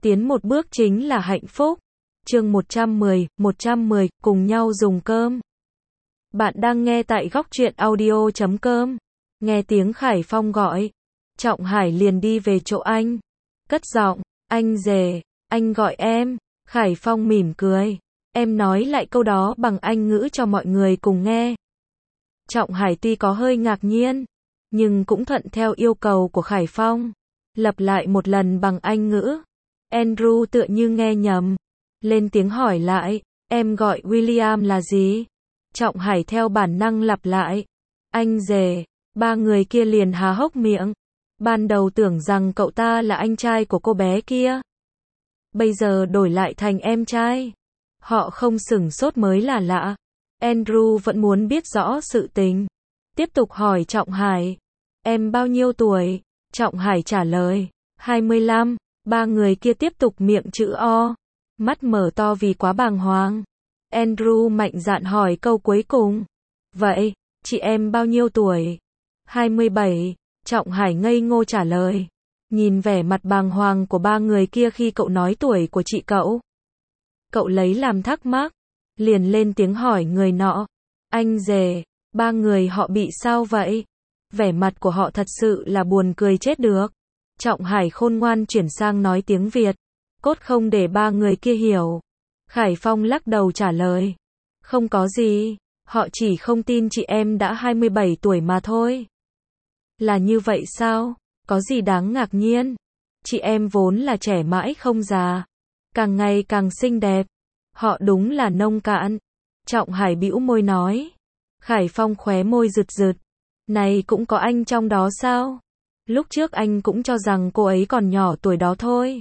Tiến một bước chính là hạnh phúc. Chương 110, cùng nhau dùng cơm. Bạn đang nghe tại Góc Truyện Audio.com. Nghe tiếng Khải Phong gọi, Trọng Hải liền đi về chỗ anh. Cất giọng, anh rể, anh gọi em. Khải Phong mỉm cười. Em nói lại câu đó bằng Anh ngữ cho mọi người cùng nghe. Trọng Hải tuy có hơi ngạc nhiên, nhưng cũng thuận theo yêu cầu của Khải Phong. Lặp lại một lần bằng Anh ngữ. Andrew tựa như nghe nhầm. Lên tiếng hỏi lại, em gọi William là gì? Trọng Hải theo bản năng lặp lại. Anh rể. Ba người kia liền há hốc miệng. Ban đầu tưởng rằng cậu ta là anh trai của cô bé kia. Bây giờ đổi lại thành em trai. Họ không sửng sốt mới là lạ. Andrew vẫn muốn biết rõ sự tình. Tiếp tục hỏi Trọng Hải. Em bao nhiêu tuổi? Trọng Hải trả lời. 25. Ba người kia tiếp tục miệng chữ O. Mắt mở to vì quá bàng hoàng. Andrew mạnh dạn hỏi câu cuối cùng. Vậy, chị em bao nhiêu tuổi? 27. Trọng Hải ngây ngô trả lời. Nhìn vẻ mặt bàng hoàng của ba người kia khi cậu nói tuổi của chị cậu. Cậu lấy làm thắc mắc. Liền lên tiếng hỏi người nọ. Anh rể, ba người họ bị sao vậy? Vẻ mặt của họ thật sự là buồn cười chết được. Trọng Hải khôn ngoan chuyển sang nói tiếng Việt. Cốt không để ba người kia hiểu. Khải Phong lắc đầu trả lời. Không có gì, họ chỉ không tin chị em đã 27 tuổi mà thôi. Là như vậy sao? Có gì đáng ngạc nhiên? Chị em vốn là trẻ mãi không già. Càng ngày càng xinh đẹp. Họ đúng là nông cạn. Trọng Hải bĩu môi nói. Khải Phong khóe môi rực rực. Này cũng có anh trong đó sao? Lúc trước anh cũng cho rằng cô ấy còn nhỏ tuổi đó thôi.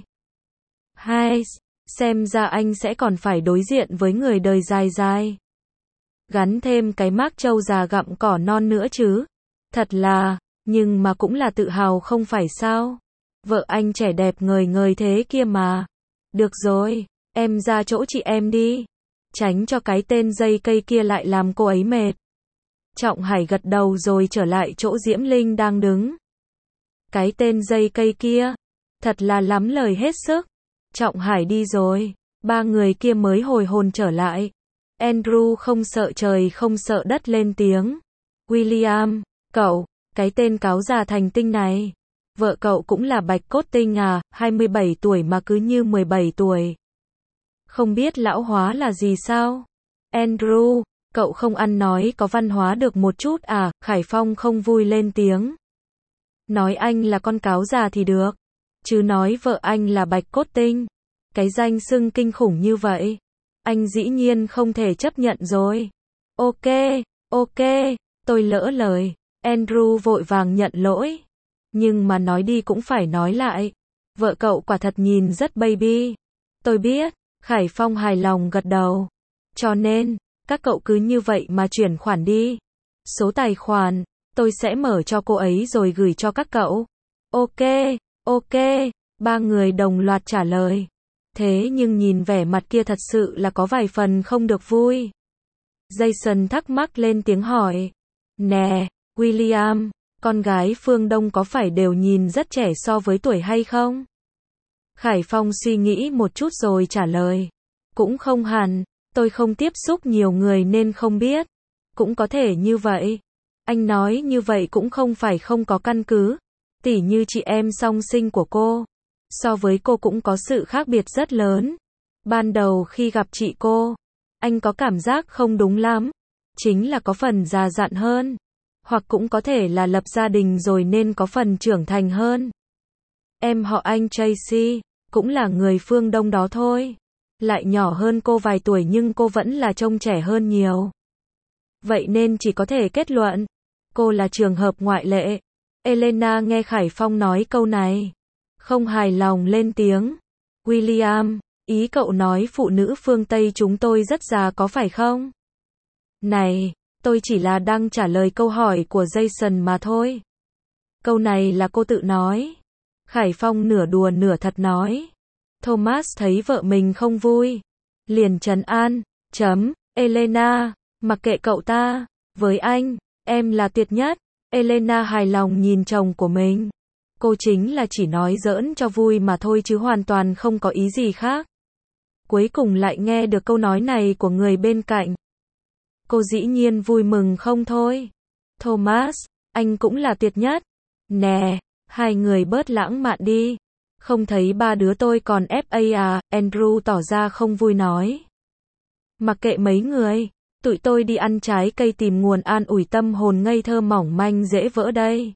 Hai, xem ra anh sẽ còn phải đối diện với người đời dài dài. Gắn thêm cái mác trâu già gặm cỏ non nữa chứ. Thật là, nhưng mà cũng là tự hào không phải sao? Vợ anh trẻ đẹp ngời ngời thế kia mà. Được rồi, em ra chỗ chị em đi. Tránh cho cái tên dây cây kia lại làm cô ấy mệt. Trọng Hải gật đầu rồi trở lại chỗ Diễm Linh đang đứng. Cái tên dây cây kia, thật là lắm lời hết sức. Trọng Hải đi rồi, ba người kia mới hồi hồn trở lại. Andrew không sợ trời không sợ đất lên tiếng. William, cậu, cái tên cáo già thành tinh này. Vợ cậu cũng là bạch cốt tinh à, 27 tuổi mà cứ như 17 tuổi. Không biết lão hóa là gì sao? Andrew, cậu không ăn nói có văn hóa được một chút à? Khải Phong không vui lên tiếng. Nói anh là con cáo già thì được. Chứ nói vợ anh là bạch cốt tinh. Cái danh xưng kinh khủng như vậy. Anh dĩ nhiên không thể chấp nhận rồi. Ok, tôi lỡ lời. Andrew vội vàng nhận lỗi. Nhưng mà nói đi cũng phải nói lại. Vợ cậu quả thật nhìn rất baby. Tôi biết. Khải Phong hài lòng gật đầu. Cho nên, các cậu cứ như vậy mà chuyển khoản đi. Số tài khoản, tôi sẽ mở cho cô ấy rồi gửi cho các cậu. Ok, ba người đồng loạt trả lời. Thế nhưng nhìn vẻ mặt kia thật sự là có vài phần không được vui. Jason thắc mắc lên tiếng hỏi. Nè, William, con gái phương Đông có phải đều nhìn rất trẻ so với tuổi hay không? Khải Phong suy nghĩ một chút rồi trả lời. Cũng không hẳn, tôi không tiếp xúc nhiều người nên không biết. Cũng có thể như vậy. Anh nói như vậy cũng không phải không có căn cứ. Tỉ như chị em song sinh của cô. So với cô cũng có sự khác biệt rất lớn. Ban đầu khi gặp chị cô, anh có cảm giác không đúng lắm. Chính là có phần già dặn hơn. Hoặc cũng có thể là lập gia đình rồi nên có phần trưởng thành hơn. Em họ anh Tracy, cũng là người phương Đông đó thôi. Lại nhỏ hơn cô vài tuổi nhưng cô vẫn là trông trẻ hơn nhiều. Vậy nên chỉ có thể kết luận, cô là trường hợp ngoại lệ. Elena nghe Khải Phong nói câu này. Không hài lòng lên tiếng. William, ý cậu nói phụ nữ phương Tây chúng tôi rất già có phải không? Này, tôi chỉ là đang trả lời câu hỏi của Jason mà thôi. Câu này là cô tự nói. Khải Phong nửa đùa nửa thật nói. Thomas thấy vợ mình không vui. Liền trấn an. Elena, mặc kệ cậu ta. Với anh, em là tuyệt nhất. Elena hài lòng nhìn chồng của mình. Cô chính là chỉ nói giỡn cho vui mà thôi chứ hoàn toàn không có ý gì khác. Cuối cùng lại nghe được câu nói này của người bên cạnh. Cô dĩ nhiên vui mừng không thôi. Thomas, anh cũng là tuyệt nhất. Nè, hai người bớt lãng mạn đi. Không thấy ba đứa tôi còn FA à, Andrew tỏ ra không vui nói. Mặc kệ mấy người, tụi tôi đi ăn trái cây tìm nguồn an ủi tâm hồn ngây thơ mỏng manh dễ vỡ đây.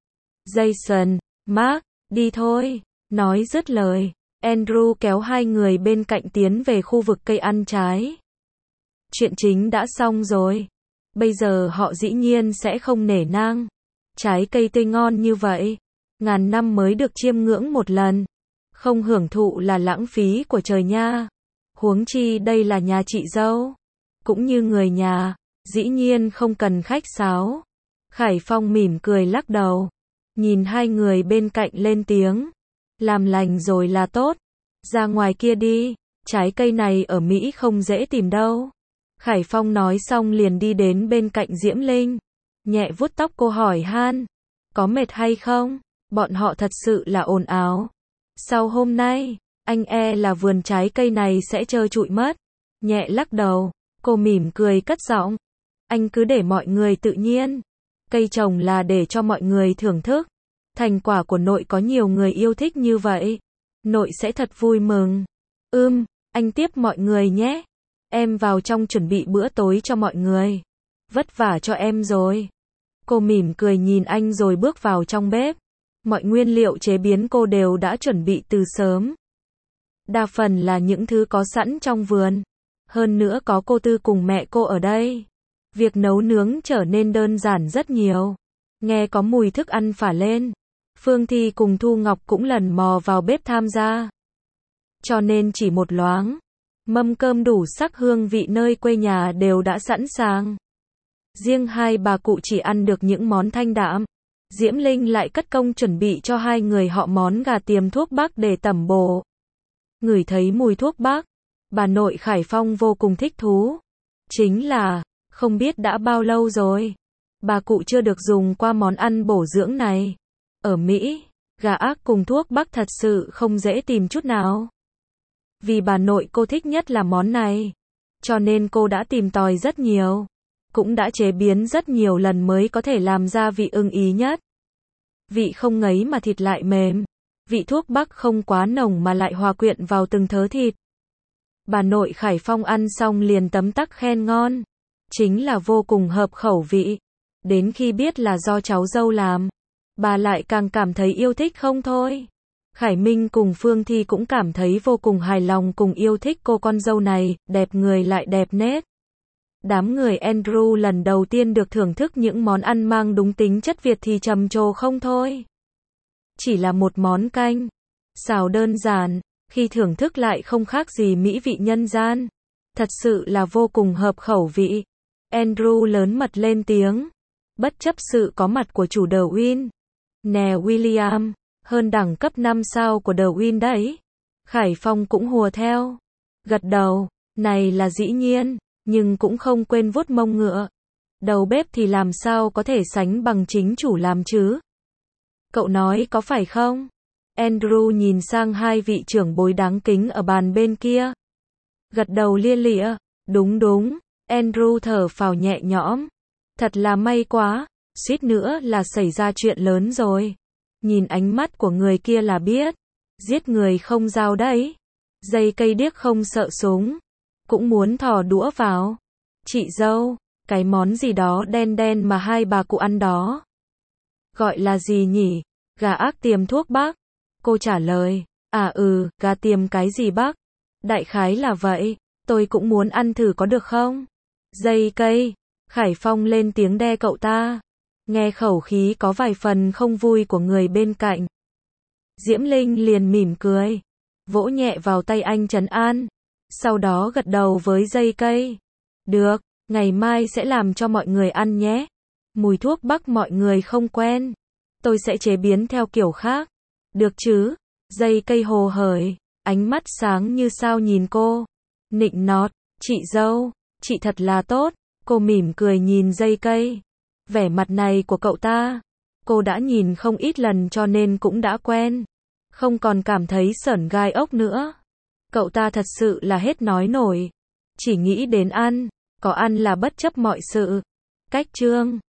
Jason, Mark, đi thôi. Nói dứt lời, Andrew kéo hai người bên cạnh tiến về khu vực cây ăn trái. Chuyện chính đã xong rồi. Bây giờ họ dĩ nhiên sẽ không nể nang. Trái cây tươi ngon như vậy, ngàn năm mới được chiêm ngưỡng một lần. Không hưởng thụ là lãng phí của trời nha. Huống chi đây là nhà chị dâu. Cũng như người nhà, dĩ nhiên không cần khách sáo. Khải Phong mỉm cười lắc đầu. Nhìn hai người bên cạnh lên tiếng. Làm lành rồi là tốt. Ra ngoài kia đi, trái cây này ở Mỹ không dễ tìm đâu. Khải Phong nói xong liền đi đến bên cạnh Diễm Linh. Nhẹ vuốt tóc cô hỏi han. Có mệt hay không? Bọn họ thật sự là ồn ào. Sau hôm nay, anh là vườn trái cây này sẽ trơ trụi mất. Nhẹ lắc đầu, cô mỉm cười cất giọng. Anh cứ để mọi người tự nhiên. Cây trồng là để cho mọi người thưởng thức. Thành quả của nội có nhiều người yêu thích như vậy. Nội sẽ thật vui mừng. Anh tiếp mọi người nhé. Em vào trong chuẩn bị bữa tối cho mọi người. Vất vả cho em rồi. Cô mỉm cười nhìn anh rồi bước vào trong bếp. Mọi nguyên liệu chế biến cô đều đã chuẩn bị từ sớm. Đa phần là những thứ có sẵn trong vườn. Hơn nữa có cô Tư cùng mẹ cô ở đây. Việc nấu nướng trở nên đơn giản rất nhiều. Nghe có mùi thức ăn phả lên. Phương Thi cùng Thu Ngọc cũng lần mò vào bếp tham gia. Cho nên chỉ một loáng, mâm cơm đủ sắc hương vị nơi quê nhà đều đã sẵn sàng. Riêng hai bà cụ chỉ ăn được những món thanh đạm. Diễm Linh lại cất công chuẩn bị cho hai người họ món gà tiềm thuốc bắc để tẩm bổ. Ngửi thấy mùi thuốc bắc, bà nội Khải Phong vô cùng thích thú. Chính là, không biết đã bao lâu rồi, bà cụ chưa được dùng qua món ăn bổ dưỡng này. Ở Mỹ, gà ác cùng thuốc bắc thật sự không dễ tìm chút nào. Vì bà nội cô thích nhất là món này, cho nên cô đã tìm tòi rất nhiều. Cũng đã chế biến rất nhiều lần mới có thể làm ra vị ưng ý nhất. Vị không ngấy mà thịt lại mềm. Vị thuốc bắc không quá nồng mà lại hòa quyện vào từng thớ thịt. Bà nội Khải Phong ăn xong liền tấm tắc khen ngon. Chính là vô cùng hợp khẩu vị. Đến khi biết là do cháu dâu làm, bà lại càng cảm thấy yêu thích không thôi. Khải Minh cùng Phương Thi cũng cảm thấy vô cùng hài lòng cùng yêu thích cô con dâu này, đẹp người lại đẹp nết. Đám người Andrew lần đầu tiên được thưởng thức những món ăn mang đúng tính chất Việt thì trầm trồ không thôi. Chỉ là một món canh, xào đơn giản, khi thưởng thức lại không khác gì mỹ vị nhân gian. Thật sự là vô cùng hợp khẩu vị. Andrew lớn mật lên tiếng, bất chấp sự có mặt của chủ The Win. Nè William, hơn đẳng cấp 5 sao của The Win đấy. Khải Phong cũng hùa theo. Gật đầu, này là dĩ nhiên, nhưng cũng không quên vuốt mông ngựa. Đầu bếp thì làm sao có thể sánh bằng chính chủ làm chứ? Cậu nói có phải không? Andrew nhìn sang hai vị trưởng bối đáng kính ở bàn bên kia. Gật đầu lia lịa, đúng đúng. Andrew thở phào nhẹ nhõm. Thật là may quá, suýt nữa là xảy ra chuyện lớn rồi. Nhìn ánh mắt của người kia là biết, giết người không dao đấy. Dây cây điếc không sợ súng, cũng muốn thò đũa vào. Chị dâu, cái món gì đó đen đen mà hai bà cụ ăn đó. Gọi là gì nhỉ? Gà ác tiềm thuốc bắc. Cô trả lời, gà tiềm cái gì bắc? Đại khái là vậy, tôi cũng muốn ăn thử có được không? Dây cây, Khải Phong lên tiếng đe cậu ta. Nghe khẩu khí có vài phần không vui của người bên cạnh. Diễm Linh liền mỉm cười, vỗ nhẹ vào tay anh trấn an. Sau đó gật đầu với dây cây. Được, ngày mai sẽ làm cho mọi người ăn nhé. Mùi thuốc bắc mọi người không quen. Tôi sẽ chế biến theo kiểu khác. Được chứ? Dây cây hồ hởi, ánh mắt sáng như sao nhìn cô. Nịnh nọt, chị dâu, chị thật là tốt. Cô mỉm cười nhìn dây cây. Vẻ mặt này của cậu ta, Cô đã nhìn không ít lần cho nên cũng đã quen. Không còn cảm thấy sởn gai ốc nữa. Cậu ta thật sự là hết nói nổi. Chỉ nghĩ đến ăn. Có ăn là bất chấp mọi sự. Cách chương